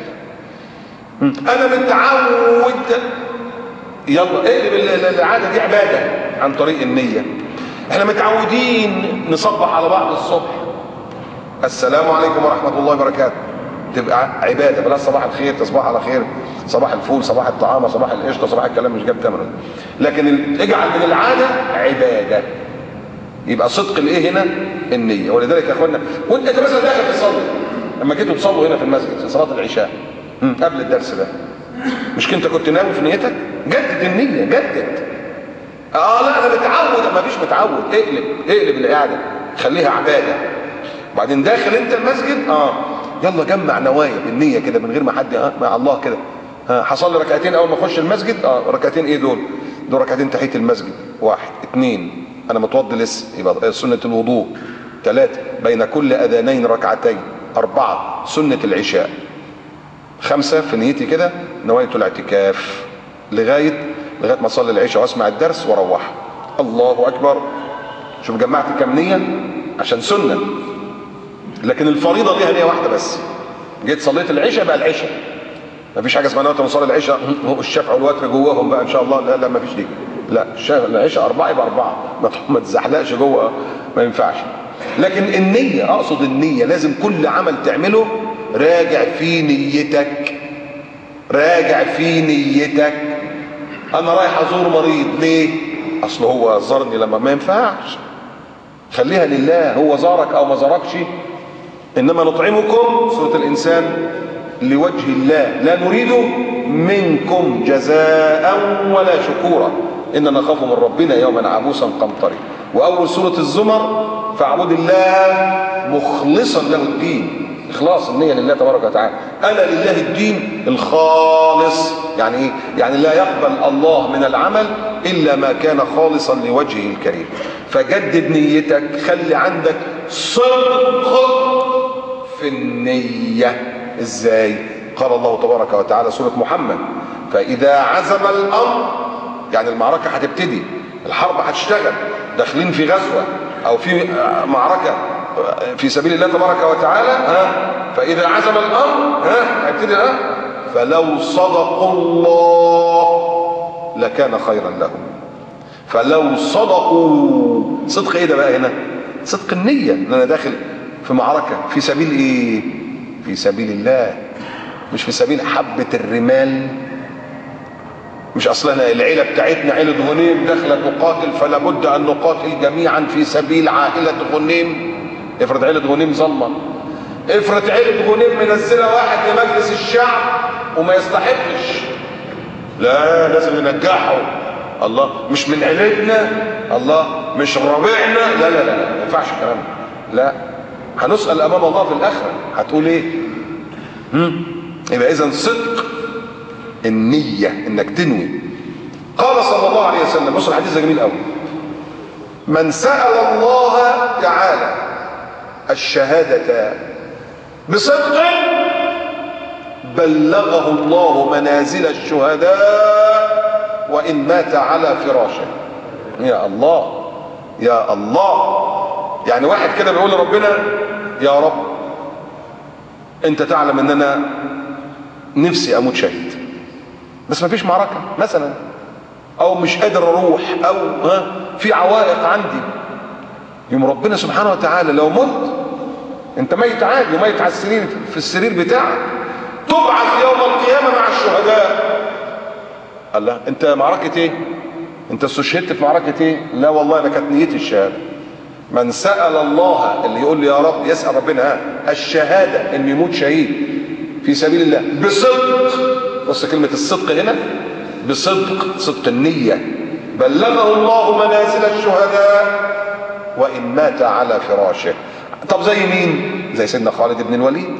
انا متعود، يلا اقلب العادة دي عبادة عن طريق النية. احنا متعودين نصبح على بعض الصبح، السلام عليكم ورحمة الله وبركاته، تبقى عبادة. بلا صباح الخير، تصبح على خير، صباح الفول، صباح الطعام، صباح القشطة، صباح الكلام مش جاب ثمنه. لكن اجعل من العادة عبادة. يبقى صدق الايه هنا؟ النية. ولذلك يا اخوانا وانت مثلا داخل تصلي لما جيتوا تصلوا هنا في المسجد في صلاه العشاء قبل الدرس ده، مش كنت ناوي في نيتك؟ جدد النيه، جدد. لا انا متعود. ما فيش متعود، اقلب القعده، خليها عباده. وبعدين داخل انت المسجد يلا جمع نوايا بالنيه كده من غير ما حد مع الله كده. هصلي ركعتين اول ما اخش المسجد. ركعتين ايه دول؟ دول ركعتين تحيه المسجد. 1 2 انا متوضي لسه، يبقى سنه الوضوء. 3 بين كل اذانين ركعتين. 4 سنه العشاء. 5 في نيتي كده نوايا الاعتكاف لغايه ما اصلي العشاء واسمع الدرس واروح. الله اكبر. شوف جمعت كام نيه عشان سنه. لكن الفريضه ليها نيه واحده بس. جيت صليت العشاء بقى العشاء، مفيش حاجه اسمها نويت نصلي العشاء الشفع والوتر جواهم بقى ان شاء الله. لا مفيش دي. لا العشاء 4 يبقى 4، ما تزحلقش جوه، ما ينفعش. لكن النيه، اقصد النيه، لازم كل عمل تعمله راجع في نيتك. راجع في نيتك. انا رايح ازور مريض ليه؟ اصل هو زارني. لما ما ينفعش، خليها لله. هو زارك او ما زاركش، انما نطعمكم سورة الانسان لوجه الله لا نريد منكم جزاء ولا شكورا اننا نخاف من ربنا يوما عبوسا قمطريا. واول سورة الزمر فاعبد الله مخلصا له الدين. اخلاص النية لله تبارك وتعالى. الا لله الدين الخالص. يعني ايه؟ يعني لا يقبل الله من العمل الا ما كان خالصا لوجهه الكريم. فجدد نيتك، خلي عندك صدق في النية. ازاي؟ قال الله تبارك وتعالى سورة محمد فاذا عزم الامر، يعني المعركة هتبتدي، الحرب هتشتغل، داخلين في غزوة او في معركة في سبيل الله تبارك وتعالى، فاذا عزم الامر هيبتدي فلو صدقوا الله لكان خيرا لهم. فلو صدقوا. صدق ايه ده بقى هنا؟ صدق النية، ان انا داخل في معركة في سبيل ايه؟ في سبيل الله، مش في سبيل حبة الرمال. مش اصلنا العيلة بتاعتنا عيلة غنيم داخلة تقاتل، فلا بد ان نقاتل جميعا في سبيل عائلة غنيم. افرض عيلة غنيم ظلمة، افرض عيلة غنيم منزلة واحد لمجلس الشعب وما يستحقش، لا لازم ننجحه. الله مش من عيلتنا، الله مش ربيعنا، لا لا لا ما ينفعش الكلام ده. لا، هنسأل امام الله في الاخرة هتقول ايه؟ يبقى اذا صدق النية انك تنوي. قال صلى الله عليه وسلم، بص الحديث ده جميل قوي، من سأل الله تعالى الشهادة بصدق بلغه الله منازل الشهداء وإن مات على فراشه. يا الله يا الله. يعني واحد كده بيقول لربنا يا رب انت تعلم ان انا نفسي اموت شهيد، بس ما فيش معركة مثلا، او مش قادر اروح، او في عوائق عندي. يوم ربنا سبحانه وتعالى لو مت، انت ميت عادي وميت على السرير في السرير بتاعك، تبعث يوم القيامة مع الشهداء. الله انت معركة ايه؟ انت استشهدت في معركة ايه؟ لا والله انا كانت نيتي الشهادة. من سأل الله، اللي يقول لي يا رب، يسأل ربنا الشهادة ان يموت شهيد في سبيل الله بصدق. بص كلمة الصدق هنا، بصدق، صدق النية، بلغه الله منازل الشهداء وإن مات على فراشه. طب زي مين؟ زي سيدنا خالد بن الوليد.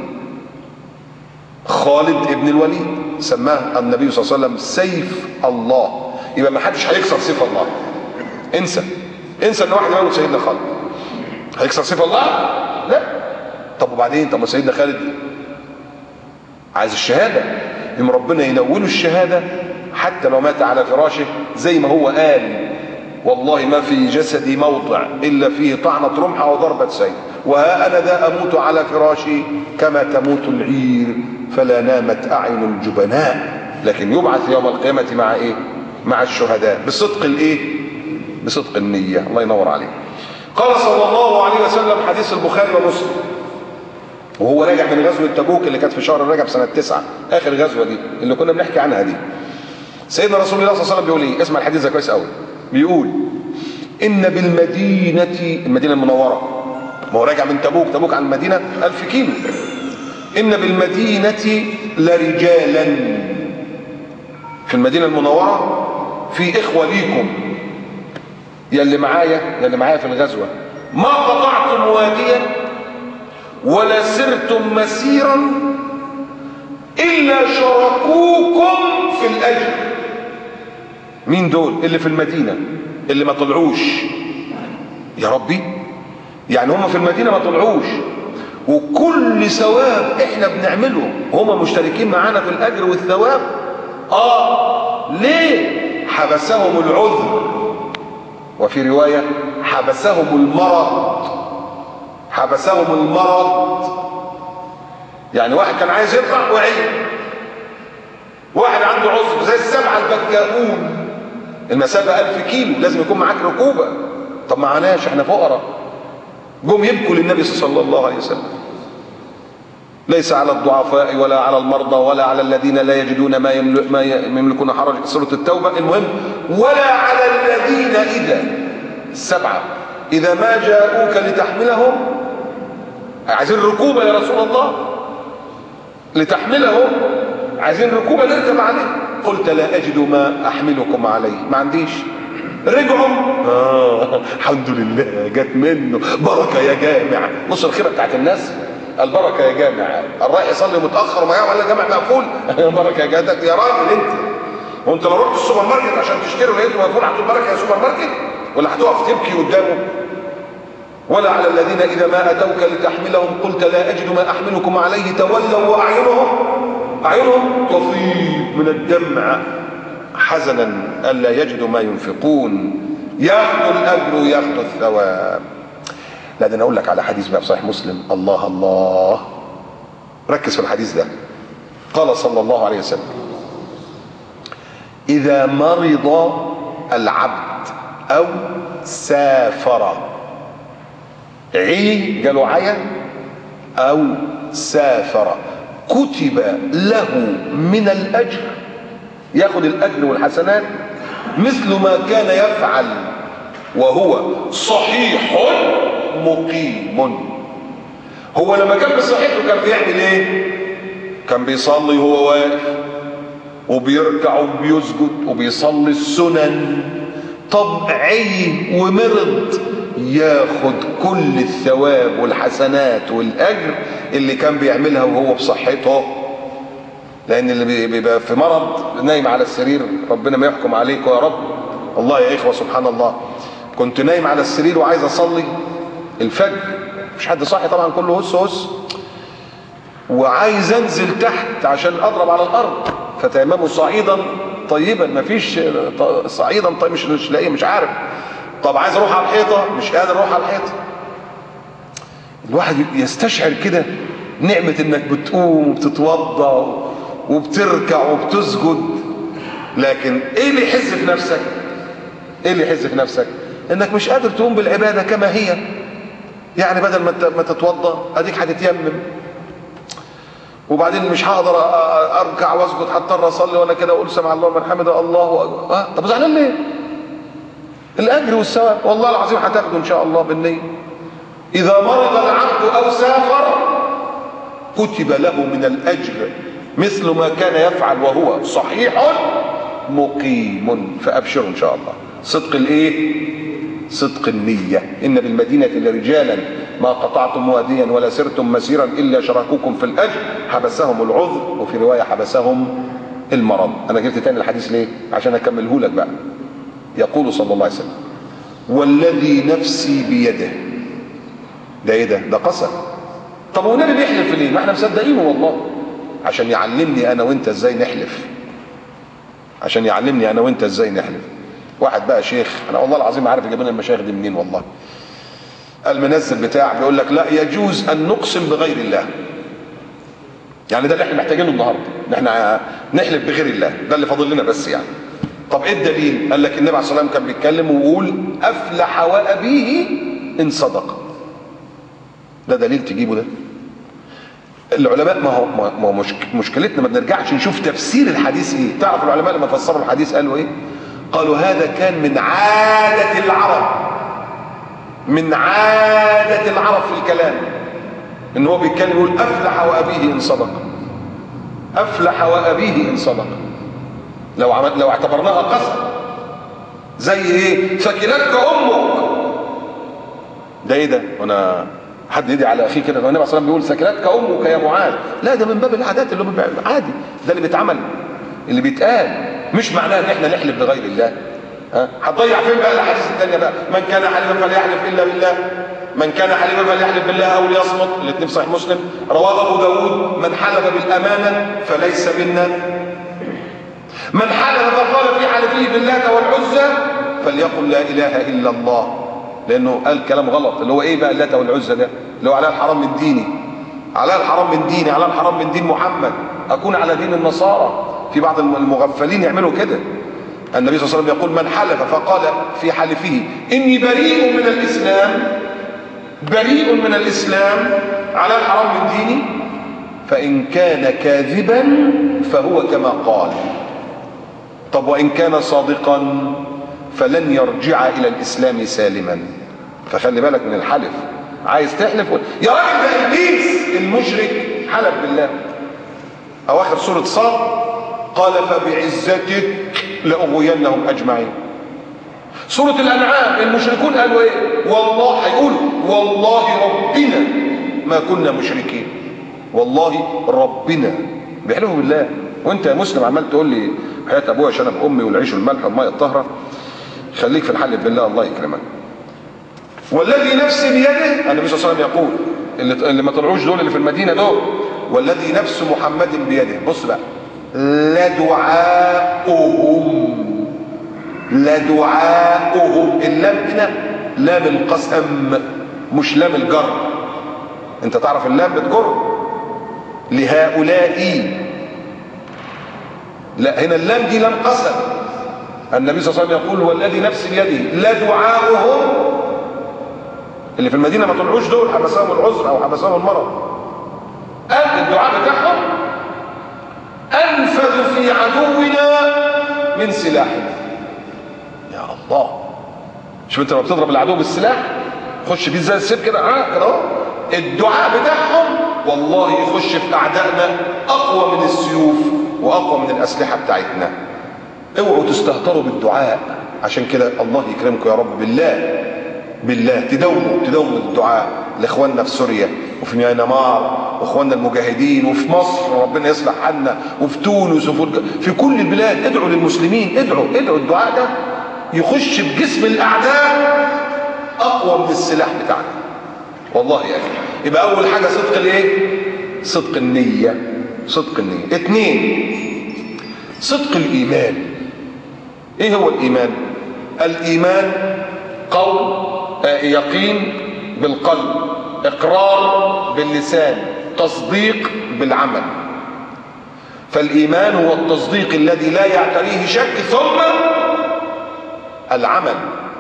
خالد بن الوليد سماه النبي صلى الله عليه وسلم سيف الله. يبقى ما حدش هيكسر سيف الله. انسى ان واحد يقول سيدنا خالد هيكسر سيف الله؟ لا. طب وبعدين؟ طب ما سيدنا خالد عايز الشهادة، يوم ربنا ينوله الشهادة حتى لو مات على فراشه، زي ما هو قال والله ما في جسدي موضع إلا فيه طعنة رمح أو ضربة سيف، وها أنا ذا أموت على فراشي كما تموت العير فلا نامت أعين الجبناء. لكن يبعث يوم القيامة مع إيه؟ مع الشهداء بصدق الإيه؟ بصدق النية. الله ينور عليه. قال صلى الله عليه وسلم، حديث البخاري ومسلم، وهو راجع من غزوة تبوك اللي كانت في شهر رجب سنة 9، آخر غزوة دي اللي كنا بنحكي عنها دي. سيدنا رسول الله صلى الله عليه وسلم بيقول ايه؟ اسمع الحديث ده كويس قوي. بيقول إن بالمدينة، المدينة المنورة، ما هو راجع من تبوك، تبوك عن المدينة 1000 كيلو. إن بالمدينة لرجالا، في المدينة المنورة في إخوة ليكم يا اللي معايا في الغزوة، ما قطعتم واديا ولا سرتم مسيرا إلا شركوكم في الأجر. مين دول؟ اللي في المدينة اللي ما طلعوش يا ربي، يعني هم في المدينة ما طلعوش، وكل ثواب احنا بنعمله هم مشتركين معانا في الأجر والثواب. ليه؟ حبسهم العذر، وفي رواية حبسهم المرض. حبسهم المرض، يعني واحد كان عايز يطلع وعي، واحد عنده عذر زي السبعة البكاؤون، المسافة 1000 كيلو لازم يكون معاك ركوبة، طب معناش احنا فقراء، جم يبكوا للنبي صلى الله عليه وسلم. ليس على الضعفاء ولا على المرضى ولا على الذين لا يجدون ما يملكون حرج، سورة التوبة. المهم ولا على الذين إذا، السبعة، إذا ما جاءوك لتحملهم، عايزين ركوبة يا رسول الله، لتحملهم، عايزين ركوبة نركب عليه، قلت لا أجد ما أحملكم عليه، ما عنديش. رجعوا الحمد لله جت منه بركة يا جامع. بص الخيرة بتاعت الناس، البركة يا جامع، الرايح يصلي متأخر وما ولا جامع مقفول بركة يا جامع. يا راجل انت، وانت لو رحت السوبر ماركت عشان تشتري ولقيته مقفول هتقول بركة يا سوبر ماركت، ولا هتقف تبكي قدامه؟ ولا على الذين إذا ما أتوك لتحملهم قلت لا أجد ما أحملكم عليه تولوا وأعينهم تفيض من الدمع حزنا ألا يجدوا ما ينفقون. ياخذوا الأجر وياخذوا الثواب. لا ده أنا أقول لك على حديث بقى في صحيح مسلم. الله الله، ركز في الحديث ده. قال صلى الله عليه وسلم إذا مرض العبد أو سافر، قالوا عيا أو سافر، كتب له من الأجر، ياخد الأجر والحسنات مثل ما كان يفعل وهو صحيح مقيم. هو لما كان بصحته كان بيعمل ايه؟ كان بيصلي وهو واقف، وبيركع وبيسجد وبيصلي السنن. طب عي ومرض، ياخد كل الثواب والحسنات والأجر اللي كان بيعملها وهو بصحته. لأن اللي بيبقى في مرض نايم على السرير، ربنا ما يحكم عليك يا رب. الله يا إخوة سبحان الله، كنت نايم على السرير وعايز أصلي الفجر، مفيش حد صاحي طبعا، كله هس، وعايز أنزل تحت عشان أضرب على الأرض، فتيمموا صعيدا طيبا، مفيش صعيدا طيب، مش لاقيه، مش عارف. طب عايز اروح على الحيطه، مش قادر اروح على الحيطه. الواحد يستشعر كده نعمه انك بتقوم وبتتوضا وبتركع وبتسجد، لكن ايه اللي يحز في نفسك؟ ايه اللي يحز في نفسك؟ انك مش قادر تقوم بالعباده كما هي. يعني بدل ما تتوضا اديك هتتيمم، وبعدين مش هقدر اركع واسجد، هضطر اصلي وانا كده اقول سمع الله لمن حمده الله اكبر. طب زعلان ليه؟ الاجر والثواب والله العظيم هتاخده ان شاء الله بالنيه. اذا مرض العبد او سافر كتب له من الاجر مثل ما كان يفعل وهو صحيح مقيم. فابشروا ان شاء الله. صدق الايه؟ صدق النيه. ان بالمدينه لرجالا ما قطعتم واديا ولا سرتم مسيرا الا شركوكم في الاجر، حبسهم العذر، وفي روايه حبسهم المرض. انا جبت تاني الحديث ليه؟ عشان اكمله لك بقى. يقول صلى الله عليه وسلم والذي نفسي بيده. ده ايه ده؟ ده قسم. طب هو النبي بيحلف ليه؟ ما احنا مصدقينه والله، عشان يعلمني انا وانت ازاي نحلف، عشان يعلمني انا وانت ازاي نحلف. واحد بقى شيخ، انا والله العظيم عارف جايب لنا المشايخ دي منين والله، المنزل بتاع بيقول لك لا يجوز ان نقسم بغير الله. يعني ده اللي احنا محتاجينه النهارده، ان احنا نحلف بغير الله، ده اللي فاضل لنا بس يعني. طب ايه الدليل؟ قال لك النبي عليه الصلاه والسلام كان بيتكلم ويقول افلح وابيه ان صدق. ده دليل تجيبه ده؟ العلماء ما هو مشكلتنا ما بنرجعش نشوف تفسير الحديث ايه. تعرف العلماء لما فسروا الحديث قالوا ايه؟ قالوا هذا كان من عادة العرب، من عادة العرب في الكلام. ان هو بيتكلم يقول افلح وابيه ان صدق، افلح وابيه ان صدق. لو اعتبرناها قسم، زي ايه؟ ثكلتك امك. ده ايه ده؟ وانا حد يدي على اخيه كده، النبي صلى الله عليه وسلم بيقول ثكلتك امك يا معاذ. لا، ده من باب العادات اللي هو عادي، ده اللي بيتعمل، اللي بيتقال، مش معناه ان احنا نحلف بغير الله. هتضيع فين بقى الاحاديث الثانيه بقى؟ من كان حليفا فليحلف الا بالله، من كان حليفا فليحلف بالله او ليصمت، الاثنين في صحيح مسلم. رواه ابو داود: من حلف بالامانه فليس منا، من حلف فقال في حلفه باللات والعزى فليقل لا اله الا الله، لانه قال كلام غلط. اللي هو ايه بقى اللات والعزى ده؟ اللي هو على الحرام من ديني، على الحرام من ديني، على الحرام من دين محمد، اكون على دين النصارى. في بعض المغفلين يعملوا كده. النبي صلى الله عليه وسلم يقول: من حلف فقال في حلفه اني بريء من الاسلام، بريء من الاسلام، على الحرام من ديني، فان كان كاذبا فهو كما قال. طب وان كان صادقا فلن يرجع الى الاسلام سالما. فخلي بالك من الحلف. عايز تحلف يا راجل، ده ابليس المشرك حلف بالله. اواخر سوره صاد قال: فبعزتك لاغوينهم اجمعين. سوره الانعام المشركون قالوا ايه؟ والله، هيقولوا والله ربنا ما كنا مشركين، والله ربنا، بيحلفوا بالله. وانت يا مسلم عمال تقول لي حياه ابويا شنب امي والعيش والملح والميه الطاهره. خليك في الحلف بالله، الله يكرمك. والذي نفسي بيده، النبي صلى الله عليه وسلم يقول، اللي ما طلعوش دول اللي في المدينه دول: والذي نفس محمد بيده. بص بقى: لدعاؤهم، لدعاؤهم. اللام هنا لام القسم مش لام الجر. انت تعرف اللام بتجر لهؤلاء، لا، هنا اللام دي لام قسم. النبي صلى الله عليه وسلم يقول: والذي نفسي بيده لدعاؤهم. اللي في المدينه ما طلعوش دول، حبسهم العذر او حبسهم المرض، الدعاء بتاعهم انفذ في عدونا من سلاحنا. يا الله، شوف انت لما بتضرب العدو بالسلاح خش بيه زي السيف كده، كده اهو. الدعاء بتاعهم والله يخش في اعدائنا اقوى من السيوف واقوى من الاسلحه بتاعتنا. اوعوا تستهتروا بالدعاء. عشان كده الله يكرمكم يا رب، بالله بالله تداوموا الدعاء لاخواننا في سوريا وفي ميانمار، واخواننا المجاهدين، وفي مصر ربنا يصلح حالنا، وفي تونس، في كل البلاد. ادعوا للمسلمين، ادعوا الدعاء ده يخش بجسم الاعداء اقوى من السلاح بتاعنا، والله يا اخي. يبقى اول حاجه صدق الايه؟ صدق النيه، صدق النيه. 2، صدق الايمان. ايه هو الايمان؟ الايمان قول، يقين بالقلب، اقرار باللسان، تصديق بالعمل. فالايمان هو التصديق الذي لا يعتريه شك، ثم العمل.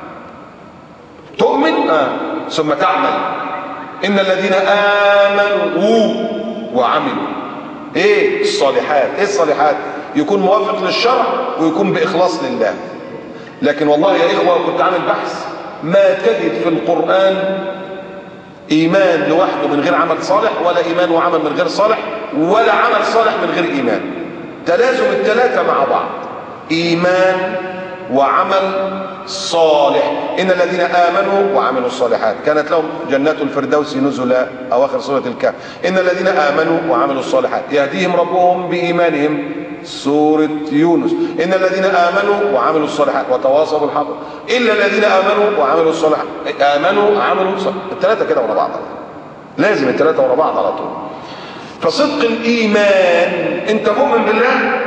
تؤمن ثم تعمل. ان الذين امنوا وعملوا ايه؟ الصالحات. ايه الصالحات؟ يكون موافق للشرع ويكون باخلاص لله. لكن والله يا اخوه كنت عامل بحث، ما تجد في القرآن ايمان لوحده من غير عمل صالح، ولا ايمان وعمل من غير صالح، ولا عمل صالح من غير ايمان. تلازم الثلاثه مع بعض، ايمان وعمل صالح. ان الذين امنوا وعملوا الصالحات كانت لهم جنات الفردوس نزلا، اواخر سوره الكهف. ان الذين امنوا وعملوا الصالحات يهديهم ربهم بايمانهم، سورة يونس. إن الذين آمنوا وعملوا الصالحات وتواصوا بالحق. إلا الذين آمنوا وعملوا الصالحات، آمنوا وعملوا الصالحات. الثلاثة كده ورا بعض، لازم الثلاثة ورا بعض على طول. فصدق الإيمان، أنت مؤمن بالله؟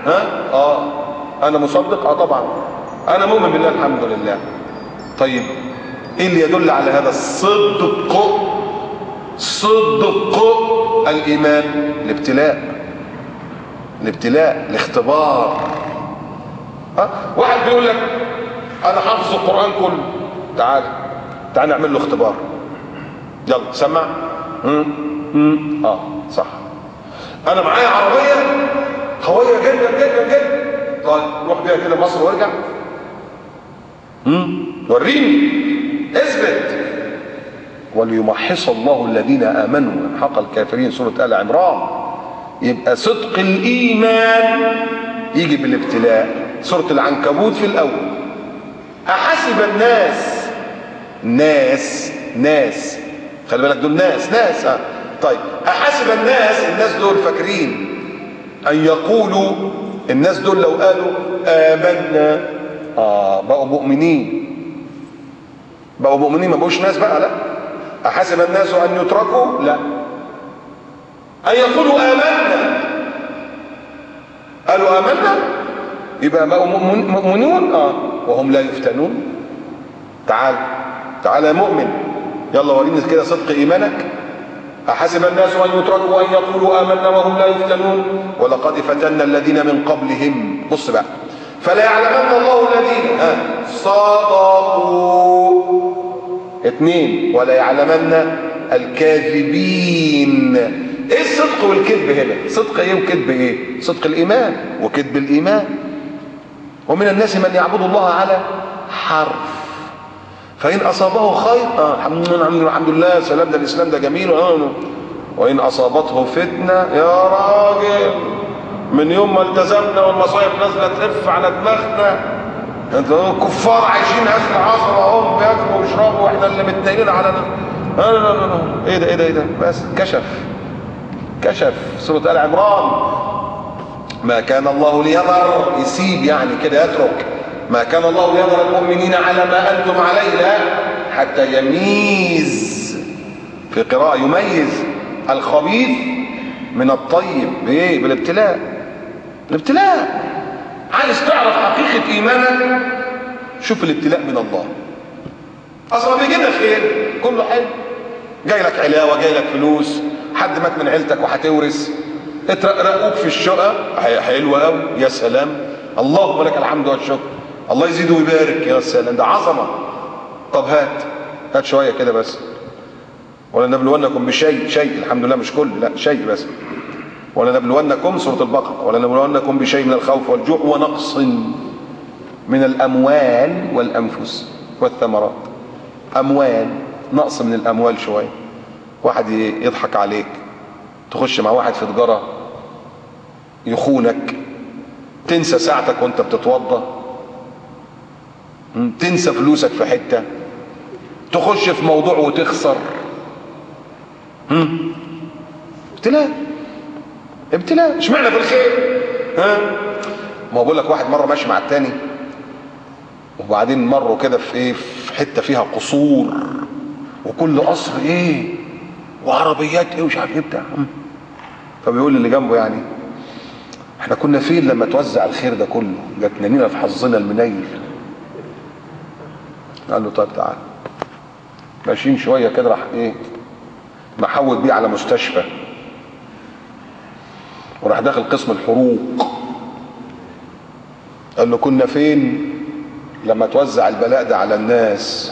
أنا مصدق؟ طبعا أنا مؤمن بالله الحمد لله. طيب إيه اللي يدل على هذا الصدق؟ صدق الإيمان الابتلاء، الاختبار. واحد بيقول لك انا حافظ القرآن كله، تعال نعمل له اختبار، يلا سمع. صح. انا معايا عربية قوية جدا جدا جدا، طيب روح بيها كده مصر وارجع، وريني، اثبت. وليمحص الله الذين آمنوا ويمحق الكافرين، سورة آل عمران. يبقى صدق الإيمان يجي بالابتلاء. سورة العنكبوت في الأول، أحسب ناس خلي بالك دول ناس طيب، أحسب الناس دول فاكرين أن يقولوا، الناس دول لو قالوا آمنا بقوا مؤمنين، ما بقوش ناس بقى، لا. أحسب الناس أن يتركوا، لا، أن يقولوا آمنا. قالوا آمنا يبقى بقوا مؤمنون وهم لا يفتنون. تعال يا مؤمن، يلا وريني كده صدق إيمانك. أحسب الناس أن يتركوا أن يقولوا آمنا وهم لا يفتنون ولقد فتنا الذين من قبلهم. بص بقى، فلا يعلمن الله الذين صدقوا. 2 ولا يعلمن الكاذبين. ايه الصدق والكذب هنا؟ صدق ايه وكذب ايه؟ صدق الايمان وكذب الايمان. ومن الناس من يعبد الله على حرف، فان اصابه خير الحمد لله، سلام، ده الاسلام ده جميل. وان اصابته فتنه، يا راجل من يوم ما التزمنا والمصايب نازله تلف على دماغنا، انتوا الكفار عايشين اخر عصر اهم بياكلوا ويشربوا واحنا اللي متنيلين على لا. ايه ده بس كشف. سورة آل عمران، ما كان الله ليذر، يسيب يعني كده يترك، ما كان الله ليذر المؤمنين على ما انتم عليه، لا، حتى يميز، في قراءة يميز الخبيث من الطيب. بايه؟ بالابتلاء. عايز تعرف حقيقة ايمانك؟ شوف الابتلاء من الله. اصلا بيجي لك خير كله حلو، جاي لك علاوه، جاي لك فلوس، حد مات من عيلتك وهتورث، اترقوك في الشقه، حلوه قوي، يا سلام، اللهم لك الحمد والشكر، الله يزيد ويبارك، يا سلام، ده عظمه. طب هات شويه كده بس. ولنبلونكم بشيء، الحمد لله مش كل، لا، شيء بس. ولنبلونكم، سوره البقره، ولنبلونكم بشيء من الخوف والجوع ونقص من الاموال والانفس والثمرات. اموال، نقص من الاموال شويه، واحد يضحك عليك، تخش مع واحد في تجاره يخونك، تنسى ساعتك وانت بتتوضى، تنسى فلوسك في حته، تخش في موضوع وتخسر. ابتلاء. اشمعنى في الخير؟ ما بقول لك، واحد مره ماشي مع التاني، وبعدين مروا كده في ايه، في حته فيها قصور، وكل قصر ايه، وعربيات ايه، ومش عارف ايه بتاع. فبيقول اللي جنبه يعني، احنا كنا فين لما توزع الخير ده كله؟ جاتنا نينا في حظنا المنيل. قال له طيب تعال. ماشيين شويه كده، راح ايه، محود بيه على مستشفى، وراح داخل قسم الحروق. قال له كنا فين لما توزع البلاء ده على الناس؟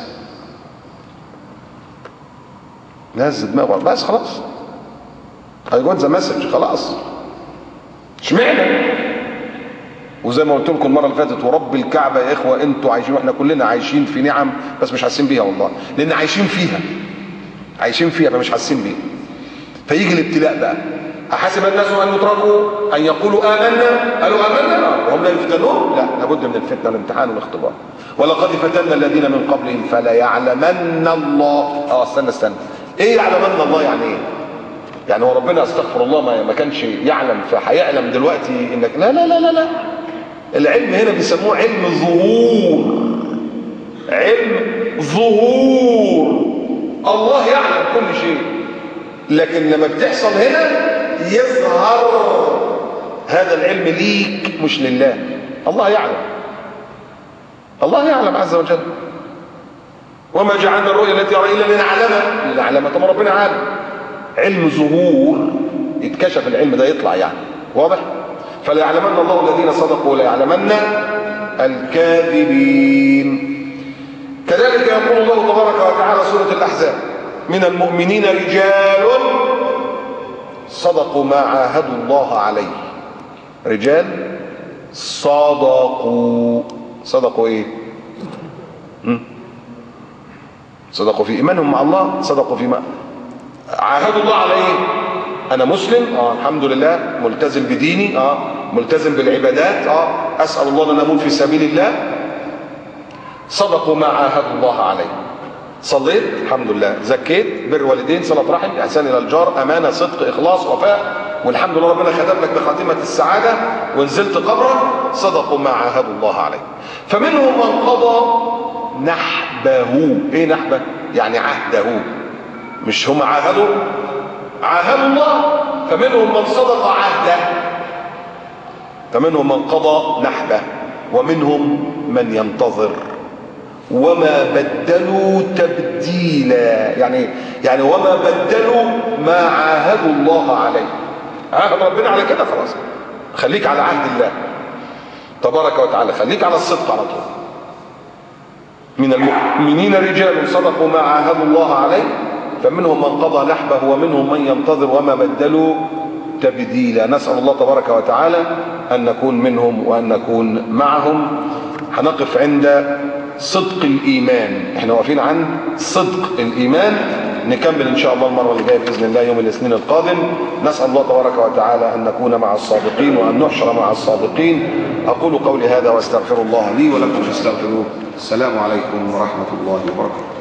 ناس دماغه بس، خلاص، I got the message، خلاص. اشمعنى؟ وزي ما قلت لكم المره اللي فاتت، ورب الكعبه يا اخوه، انتوا عايشين واحنا كلنا عايشين في نعم، بس مش حاسين بيها والله، لان عايشين فيها فمش حاسين بيها. فيجي الابتلاء بقى. احسب الناس ان يتركوا ان يقولوا آمنا، قالوا آمنا وهم لا يفتنون، لا، لابد من الفتنه والامتحان والاختبار. ولقد فتنا الذين من قبلهم فلا يعلمن الله. استنى، ايه يعلمن الله يعني ايه؟ يعني هو ربنا استغفر الله ما كانش يعلم فهيعلم دلوقتي انك لا. العلم هنا بيسموه علم ظهور. الله يعلم كل شيء، لكن لما بتحصل هنا يظهر هذا العلم ليك مش لله. الله يعلم عز وجل. وما جعلنا الرؤيا التي يرى الا لنعلم. طب ربنا عالم. علم ظهور، يتكشف العلم ده يطلع يعني، واضح؟ فلا يعلمن الله الذين صدقوا ولا يعلمن الكاذبين. كذلك يقول الله تبارك وتعالى سورة الأحزاب: من المؤمنين رجال صدقوا ما عاهدوا الله عليه. رجال صدقوا ايه؟ صدقوا في إيمانهم مع الله، صدقوا فيما عاهدوا الله على إيه؟ أنا مسلم، الحمد لله، ملتزم بديني، ملتزم بالعبادات، أسأل الله أن أموت في سبيل الله. صدقوا ما عاهدوا الله عليه. صليت الحمد لله، زكيت، بر والدين، صلة رحم، إحسان إلى الجار، أمانة، صدق، إخلاص، وفاء، والحمد لله ربنا ختم لك بخاتمة السعادة ونزلت قبرا. صدقوا ما عاهدوا الله عليه. فمنهم من قضى نحبه. إيه نحبه؟ يعني عهده. مش هم عاهدوا الله، فمنهم من صدق عهده. فمنهم من قضى نحبه ومنهم من ينتظر وما بدلوا تبديلا. يعني وما بدلوا ما عاهدوا الله عليه. عاهد ربنا على كده، خلاص خليك على عهد الله تبارك وتعالى، خليك على الصدق على طول. من المؤمنين رجال صدقوا ما عاهدوا الله عليه فمنهم من قضى نحبه ومنهم من ينتظر وما بدلوا تبديلا. نسأل الله تبارك وتعالى أن نكون منهم وأن نكون معهم. هنقف عند صدق الإيمان. احنا واقفين عن صدق الإيمان، نكمل إن شاء الله المرة اللي جاية بإذن الله يوم الاثنين القادم. نسأل الله تبارك وتعالى أن نكون مع الصادقين وأن نحشر مع الصادقين. أقول قولي هذا واستغفر الله لي ولكم فاستغفروه. السلام عليكم ورحمة الله وبركاته.